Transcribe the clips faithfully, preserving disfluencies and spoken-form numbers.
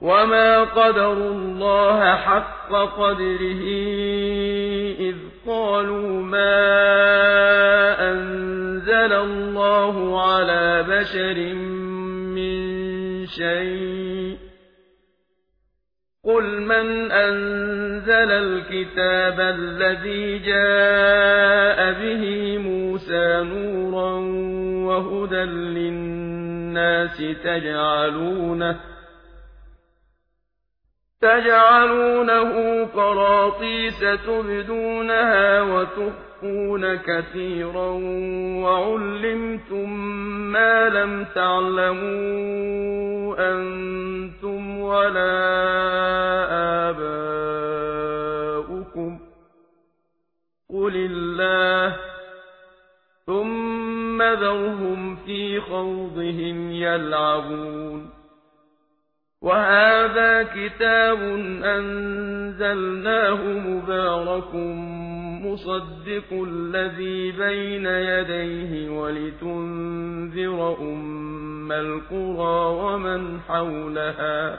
وما قدروا الله حق قدره إذ قالوا ما أنزل الله على بشر من شيء قل من أنزل الكتاب الذي جاء به موسى نورا وهدى للناس تجعلونه تجعلونه قراطيس تبدونها وتخفون كثيرا وعلمتم ما لم تعلموا أنتم ولا آباؤكم قل الله ثم ذرهم في خوضهم يلعبون وهذا كتاب أنزلناه مبارك مصدق الذي بين يديه ولتنذر أم القرى ومن حولها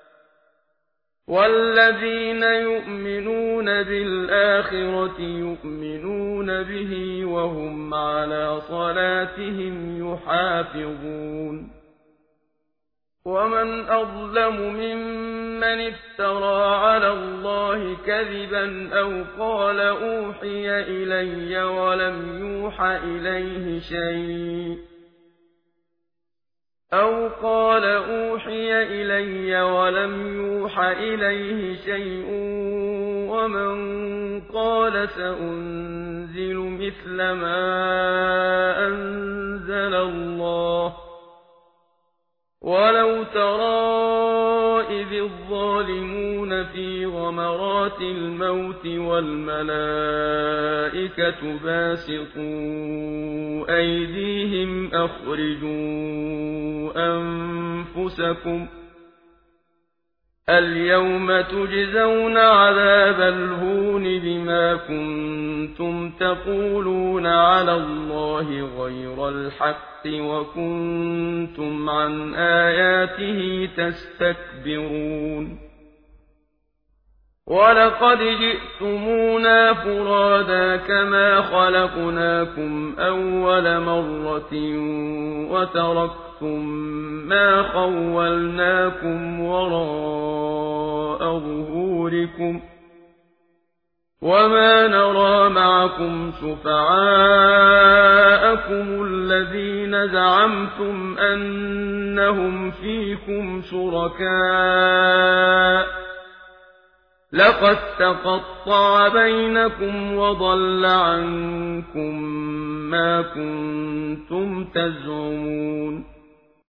والذين يؤمنون بالآخرة يؤمنون به وهم على صلاتهم يحافظون ومن أظلم ممن افترى على الله كذبا أو قال أوحي إلي ولم يوح إليه شيء أو قال أوحي إلي ولم يوح إليه شيء ومن قال سأنزل مثل ما أنزل الله ولو ترى إذ الظالمون في غمرات الموت والملائكة باسطوا أيديهم أخرجوا أنفسكم اليوم تجزون عذاب الهون بما كنتم تقولون على الله غير الحق وكنتم عن آياته تستكبرون ولقد جئتمونا فرادا كما خلقناكم أول مرة وتركتم ما خولناكم وراء ظهوركم وما نرى معكم شفعاءكم الذين زعمتم أنهم فيكم شركاء لقد تقطع بينكم وضل عنكم ما كنتم تزعمون